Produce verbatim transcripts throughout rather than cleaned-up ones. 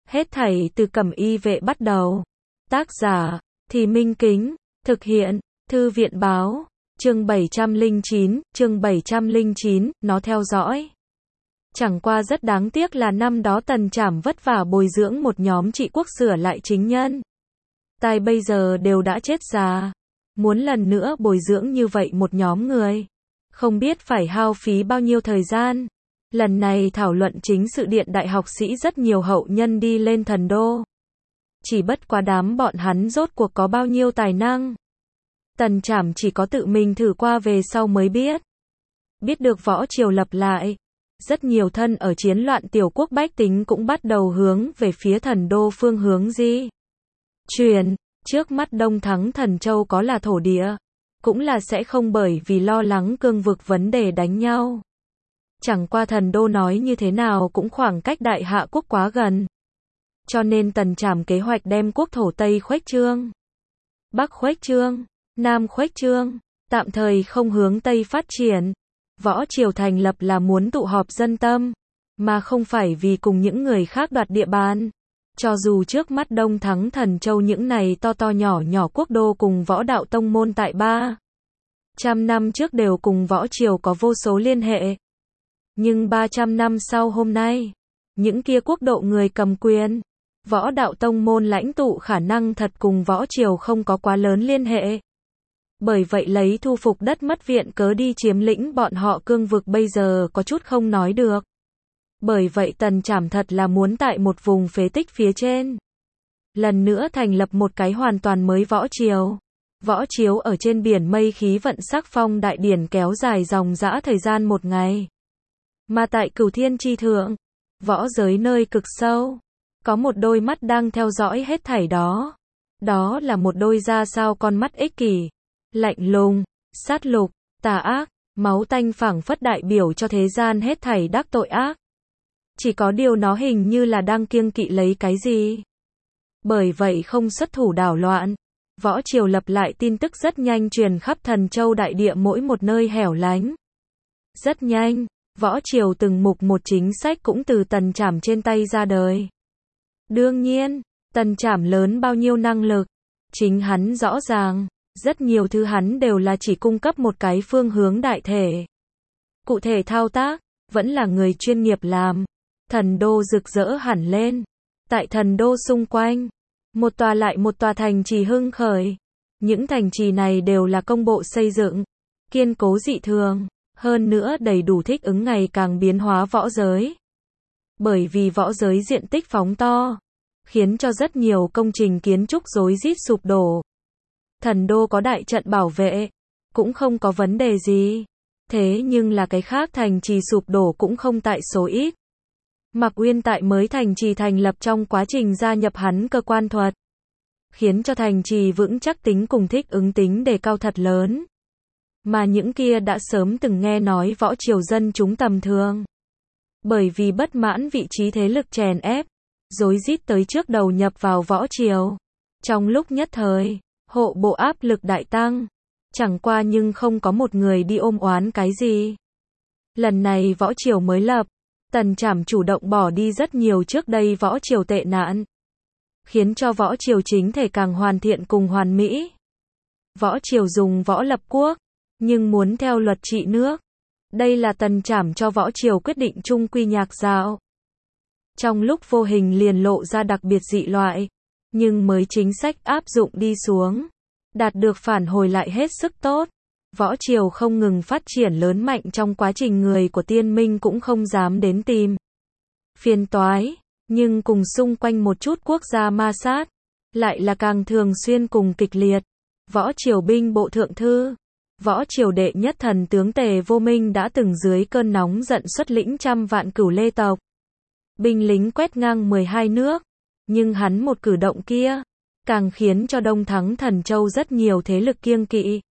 Hết thảy từ Cẩm Y Vệ bắt đầu. Tác giả, Thì Minh Kính, thực hiện, Thư viện Báo, chương bảy trăm lẻ chín, chương bảy trăm lẻ chín, nó theo dõi. Chẳng qua rất đáng tiếc là năm đó Tần Trảm vất vả bồi dưỡng một nhóm trị quốc sửa lại chính nhân. Tai bây giờ đều đã chết già. Muốn lần nữa bồi dưỡng như vậy một nhóm người. Không biết phải hao phí bao nhiêu thời gian. Lần này thảo luận chính sự điện đại học sĩ rất nhiều hậu nhân đi lên thần đô. Chỉ bất quá đám bọn hắn rốt cuộc có bao nhiêu tài năng. Tần Trảm chỉ có tự mình thử qua về sau mới biết. Biết được võ triều lập lại. Rất nhiều thân ở chiến loạn tiểu quốc bách tính cũng bắt đầu hướng về phía thần đô phương hướng di chuyển. Trước mắt Đông Thắng Thần Châu có là thổ địa. Cũng là sẽ không bởi vì lo lắng cương vực vấn đề đánh nhau. Chẳng qua thần đô nói như thế nào cũng khoảng cách đại hạ quốc quá gần. Cho nên Tần Trảm kế hoạch đem quốc thổ Tây khuếch trương, Bắc khuếch trương, Nam khuếch trương, tạm thời không hướng Tây phát triển. Võ triều thành lập là muốn tụ họp dân tâm, mà không phải vì cùng những người khác đoạt địa bàn. Cho dù trước mắt Đông Thắng Thần Châu những này to to nhỏ nhỏ quốc đô cùng võ đạo tông môn tại ba trăm năm trước đều cùng võ triều có vô số liên hệ. Nhưng ba trăm năm sau hôm nay, những kia quốc độ người cầm quyền, võ đạo tông môn lãnh tụ khả năng thật cùng võ triều không có quá lớn liên hệ. Bởi vậy lấy thu phục đất mất viện cớ đi chiếm lĩnh bọn họ cương vực bây giờ có chút không nói được. Bởi vậy Tần Trảm thật là muốn tại một vùng phế tích phía trên. Lần nữa thành lập một cái hoàn toàn mới võ triều. Võ triều ở trên biển mây khí vận sắc phong đại điển kéo dài dòng dã thời gian một ngày. Mà tại Cửu Thiên chi thượng, võ giới nơi cực sâu, có một đôi mắt đang theo dõi hết thảy đó. Đó là một đôi ra sao con mắt ích kỷ, lạnh lùng, sát lục, tà ác, máu tanh phảng phất đại biểu cho thế gian hết thảy đắc tội ác. Chỉ có điều nó hình như là đang kiêng kỵ lấy cái gì. Bởi vậy không xuất thủ đảo loạn. Võ triều lập lại tin tức rất nhanh truyền khắp Thần Châu đại địa mỗi một nơi hẻo lánh. Rất nhanh, võ triều từng mục một chính sách cũng từ Tần Trảm trên tay ra đời. Đương nhiên, Tần Trảm lớn bao nhiêu năng lực, chính hắn rõ ràng, rất nhiều thứ hắn đều là chỉ cung cấp một cái phương hướng đại thể. Cụ thể thao tác, vẫn là người chuyên nghiệp làm. Thần đô rực rỡ hẳn lên. Tại thần đô xung quanh, một tòa lại một tòa thành trì hưng khởi. Những thành trì này đều là công bộ xây dựng, kiên cố dị thường, hơn nữa đầy đủ thích ứng ngày càng biến hóa võ giới. Bởi vì võ giới diện tích phóng to, khiến cho rất nhiều công trình kiến trúc rối rít sụp đổ. Thần đô có đại trận bảo vệ, cũng không có vấn đề gì. Thế nhưng là cái khác thành trì sụp đổ cũng không tại số ít. Mạc Uyên tại mới thành trì thành lập trong quá trình gia nhập hắn cơ quan thuật, khiến cho thành trì vững chắc tính cùng thích ứng tính đề cao thật lớn. Mà những kia đã sớm từng nghe nói võ triều dân chúng tầm thường. Bởi vì bất mãn vị trí thế lực chèn ép, rối rít tới trước đầu nhập vào võ triều. Trong lúc nhất thời, hộ bộ áp lực đại tăng. Chẳng qua nhưng không có một người đi ôm oán cái gì. Lần này võ triều mới lập, Tần Trảm chủ động bỏ đi rất nhiều trước đây võ triều tệ nạn, khiến cho võ triều chính thể càng hoàn thiện cùng hoàn mỹ. Võ triều dùng võ lập quốc, nhưng muốn theo luật trị nước. Đây là Tần Trảm cho võ triều quyết định chung quy nhạc dạo. Trong lúc vô hình liền lộ ra đặc biệt dị loại, nhưng mới chính sách áp dụng đi xuống, đạt được phản hồi lại hết sức tốt. Võ triều không ngừng phát triển lớn mạnh trong quá trình người của tiên minh cũng không dám đến tìm phiền toái, nhưng cùng xung quanh một chút quốc gia ma sát, lại là càng thường xuyên cùng kịch liệt. Võ triều binh bộ thượng thư, võ triều đệ nhất thần tướng Tề Vô Minh đã từng dưới cơn nóng giận xuất lĩnh trăm vạn cửu lê tộc. Binh lính quét ngang mười hai nước, nhưng hắn một cử động kia, càng khiến cho Đông Thắng Thần Châu rất nhiều thế lực kiêng kỵ.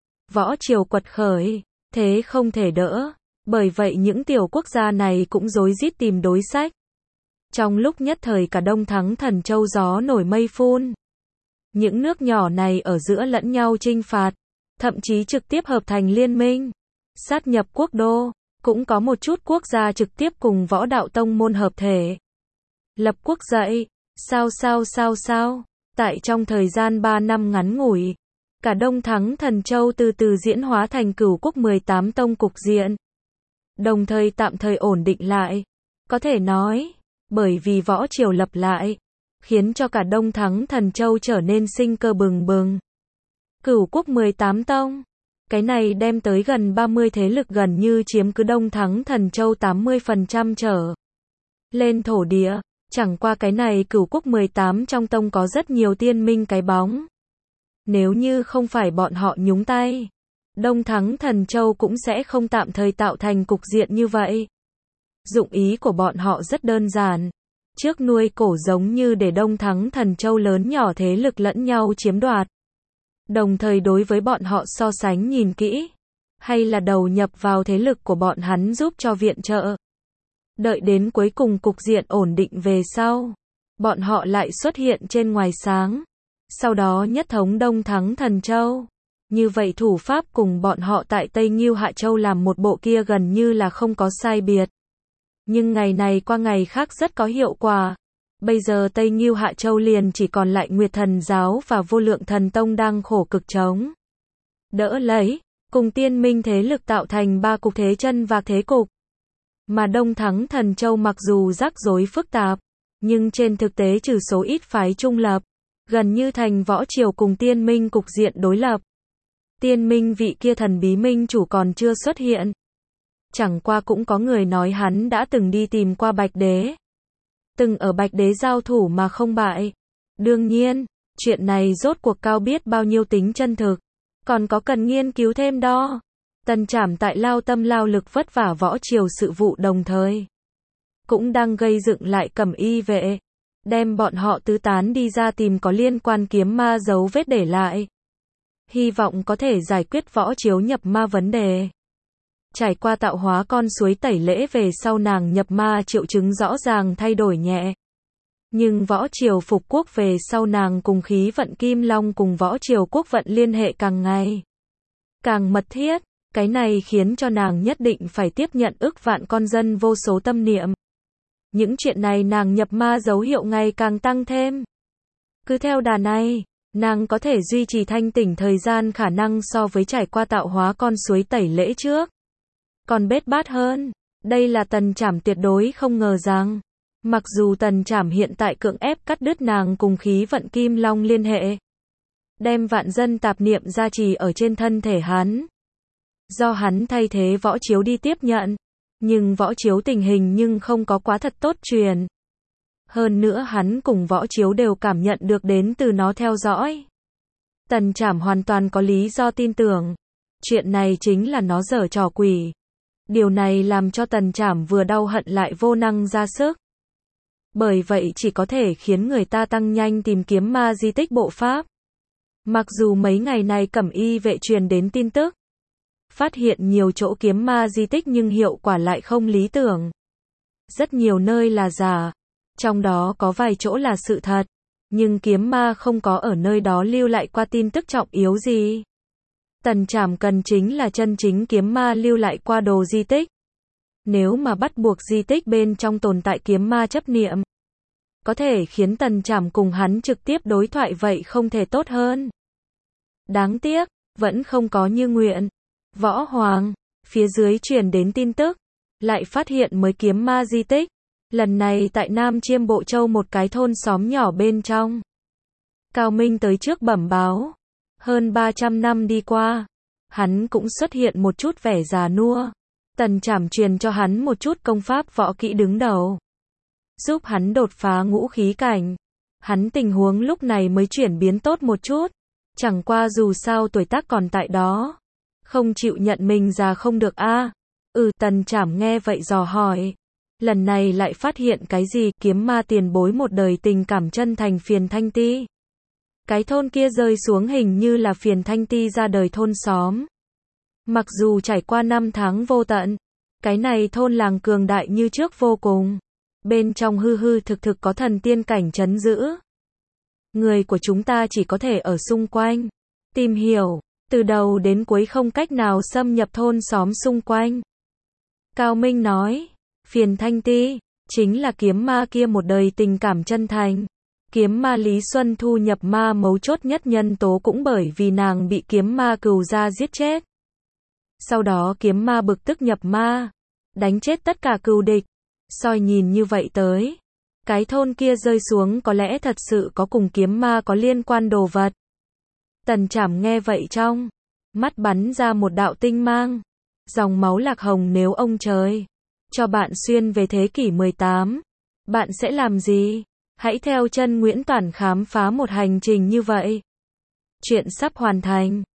Võ triều quật khởi, thế không thể đỡ, bởi vậy những tiểu quốc gia này cũng rối rít tìm đối sách. Trong lúc nhất thời cả Đông Thắng Thần Châu gió nổi mây phun. Những nước nhỏ này ở giữa lẫn nhau chinh phạt, thậm chí trực tiếp hợp thành liên minh, sát nhập quốc đô, cũng có một chút quốc gia trực tiếp cùng võ đạo tông môn hợp thể. lập quốc dậy. Sao sao sao sao? Tại trong thời gian ba năm ngắn ngủi, cả Đông Thắng Thần Châu từ từ diễn hóa thành Cửu Quốc mười tám tông cục diện. Đồng thời tạm thời ổn định lại. Có thể nói, bởi vì võ triều lập lại, khiến cho cả Đông Thắng Thần Châu trở nên sinh cơ bừng bừng. Cửu Quốc mười tám tông, cái này đem tới gần ba mươi thế lực gần như chiếm cứ Đông Thắng Thần Châu tám mươi phần trăm trở lên thổ địa. Chẳng qua cái này Cửu Quốc mười tám trong tông có rất nhiều tiên minh cái bóng. Nếu như không phải bọn họ nhúng tay, Đông Thắng Thần Châu cũng sẽ không tạm thời tạo thành cục diện như vậy. Dụng ý của bọn họ rất đơn giản. Trước nuôi cổ giống như để Đông Thắng Thần Châu lớn nhỏ thế lực lẫn nhau chiếm đoạt. Đồng thời đối với bọn họ so sánh nhìn kỹ, hay là đầu nhập vào thế lực của bọn hắn giúp cho viện trợ. Đợi đến cuối cùng cục diện ổn định về sau, bọn họ lại xuất hiện trên ngoài sáng. Sau đó nhất thống Đông Thắng Thần Châu. Như vậy thủ pháp cùng bọn họ tại Tây Ngưu Hạ Châu làm một bộ kia gần như là không có sai biệt. Nhưng ngày này qua ngày khác rất có hiệu quả. Bây giờ Tây Ngưu Hạ Châu liền chỉ còn lại Nguyệt Thần Giáo và Vô Lượng Thần Tông đang khổ cực chống đỡ lấy, cùng tiên minh thế lực tạo thành ba cục thế chân vạc thế cục. Mà Đông Thắng Thần Châu mặc dù rắc rối phức tạp, nhưng trên thực tế trừ số ít phái trung lập, gần như thành võ triều cùng tiên minh cục diện đối lập. Tiên minh vị kia thần bí minh chủ còn chưa xuất hiện. Chẳng qua cũng có người nói hắn đã từng đi tìm qua Bạch Đế. Từng ở Bạch Đế giao thủ mà không bại. Đương nhiên, chuyện này rốt cuộc cao biết bao nhiêu tính chân thực. Còn có cần nghiên cứu thêm đó. Tần Trảm tại lao tâm lao lực vất vả võ triều sự vụ đồng thời. Cũng đang gây dựng lại Cẩm Y vệ. Đem bọn họ tứ tán đi ra tìm có liên quan kiếm ma dấu vết để lại. Hy vọng có thể giải quyết võ chiếu nhập ma vấn đề. Trải qua tạo hóa con suối tẩy lễ về sau nàng nhập ma triệu chứng rõ ràng thay đổi nhẹ. Nhưng võ triều phục quốc về sau nàng cùng khí vận Kim Long cùng võ triều quốc vận liên hệ càng ngày càng mật thiết. Cái này khiến cho nàng nhất định phải tiếp nhận ức vạn con dân vô số tâm niệm. Những chuyện này nàng nhập ma dấu hiệu ngày càng tăng thêm. Cứ theo đà này, nàng có thể duy trì thanh tỉnh thời gian khả năng so với trải qua tạo hóa con suối tẩy lễ trước. Còn bết bát hơn, đây là Tần Trảm tuyệt đối không ngờ rằng, mặc dù Tần Trảm hiện tại cưỡng ép cắt đứt nàng cùng khí vận Kim Long liên hệ, đem vạn dân tạp niệm gia trì ở trên thân thể hắn. Do hắn thay thế võ chiếu đi tiếp nhận, nhưng võ chiếu tình hình nhưng không có quá thật tốt truyền. Hơn nữa hắn cùng võ chiếu đều cảm nhận được đến từ nó theo dõi. Tần Trảm hoàn toàn có lý do tin tưởng. Chuyện này chính là nó giở trò quỷ. Điều này làm cho Tần Trảm vừa đau hận lại vô năng ra sức. Bởi vậy chỉ có thể khiến người ta tăng nhanh tìm kiếm ma di tích bộ pháp. Mặc dù mấy ngày này Cẩm Y vệ truyền đến tin tức, phát hiện nhiều chỗ kiếm ma di tích nhưng hiệu quả lại không lý tưởng. Rất nhiều nơi là giả, trong đó có vài chỗ là sự thật, nhưng kiếm ma không có ở nơi đó lưu lại qua tin tức trọng yếu gì. Tần Trảm cần chính là chân chính kiếm ma lưu lại qua đồ di tích. Nếu mà bắt buộc di tích bên trong tồn tại kiếm ma chấp niệm, có thể khiến Tần Trảm cùng hắn trực tiếp đối thoại vậy không thể tốt hơn. Đáng tiếc, vẫn không có như nguyện. Võ Hoàng, phía dưới truyền đến tin tức, lại phát hiện mới kiếm ma di tích. Lần này tại Nam Chiêm Bộ Châu một cái thôn xóm nhỏ bên trong. Cao Minh tới trước bẩm báo. Hơn ba trăm năm đi qua, hắn cũng xuất hiện một chút vẻ già nua. Tần Trảm truyền cho hắn một chút công pháp võ kỹ đứng đầu, giúp hắn đột phá ngũ khí cảnh. Hắn tình huống lúc này mới chuyển biến tốt một chút. Chẳng qua dù sao tuổi tác còn tại đó, không chịu nhận mình già không được a. À? Ừ, Tần Trảm nghe vậy dò hỏi. Lần này lại phát hiện cái gì? Kiếm ma tiền bối một đời tình cảm chân thành Phiền Thanh Ti. Cái thôn kia rơi xuống hình như là Phiền Thanh Ti ra đời thôn xóm. Mặc dù trải qua năm tháng vô tận, cái này thôn làng cường đại như trước vô cùng. Bên trong hư hư thực thực có thần tiên cảnh trấn giữ. Người của chúng ta chỉ có thể ở xung quanh, tìm hiểu, từ đầu đến cuối không cách nào xâm nhập thôn xóm xung quanh. Cao Minh nói, Phiền Thanh Ti, chính là kiếm ma kia một đời tình cảm chân thành. Kiếm ma Lý Xuân Thu nhập ma mấu chốt nhất nhân tố cũng bởi vì nàng bị kiếm ma Cừu Gia giết chết. Sau đó kiếm ma bực tức nhập ma, đánh chết tất cả cừu địch. Soi nhìn như vậy tới, cái thôn kia rơi xuống có lẽ thật sự có cùng kiếm ma có liên quan đồ vật. Tần Trảm nghe vậy trong mắt bắn ra một đạo tinh mang, dòng máu lạc hồng. Nếu ông trời cho bạn xuyên về thế kỷ mười tám, bạn sẽ làm gì? Hãy theo chân Nguyễn Toản khám phá một hành trình như vậy. Chuyện sắp hoàn thành.